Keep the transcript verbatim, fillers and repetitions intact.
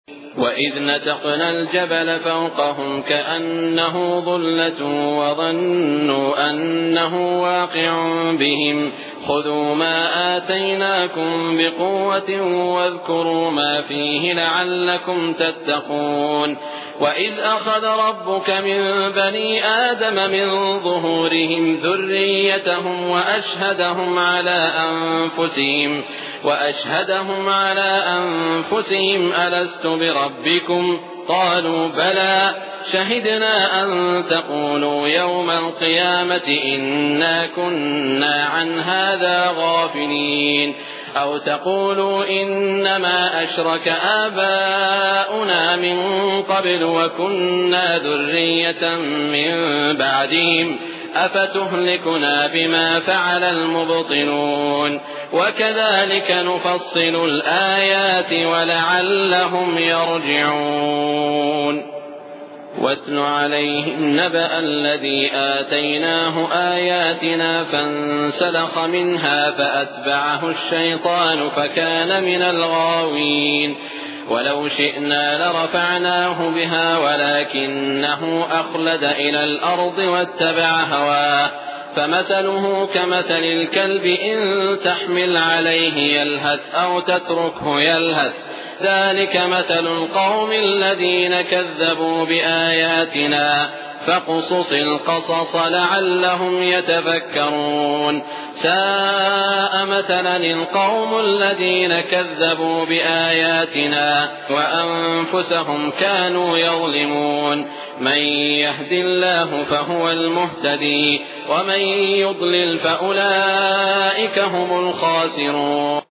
وإذ نتقنا الجبل فوقهم كأنه ظلة وظنوا أنه واقع بهم خذوا ما آتيناكم بقوة واذكروا ما فيه لعلكم تتقون. وإذ أخذ ربك من بني آدم من ظهورهم ذريتهم وأشهدهم على أنفسهم وأشهدهم على أنفسهم ألست بربكم قالوا بلى شهدنا أن تقولوا يوم القيامة إنا كنا عن هذا غافلين أو تقولوا إنما أشرك آباؤنا من قبل وكنا ذرية من بعدهم أفتهلكنا بما فعل المبطلون وكذلك نفصل الآيات ولعلهم يرجعون. واتل عليهم نبأ الذي آتيناه آياتنا فانسلخ منها فأتبعه الشيطان فكان من الغاوين ولو شئنا لرفعناه بها ولكنه أخلد إلى الأرض واتبع هواه فمثله كمثل الكلب إن تحمل عليه يلهث أو تتركه يلهث ذلك مثل القوم الذين كذبوا بآياتنا فاقصص القصص لعلهم يتفكرون. ساء مثلا القوم الذين كذبوا بآياتنا وأنفسهم كانوا يظلمون. من يهد الله فهو المهتدي ومن يضلل فأولئك هم الخاسرون.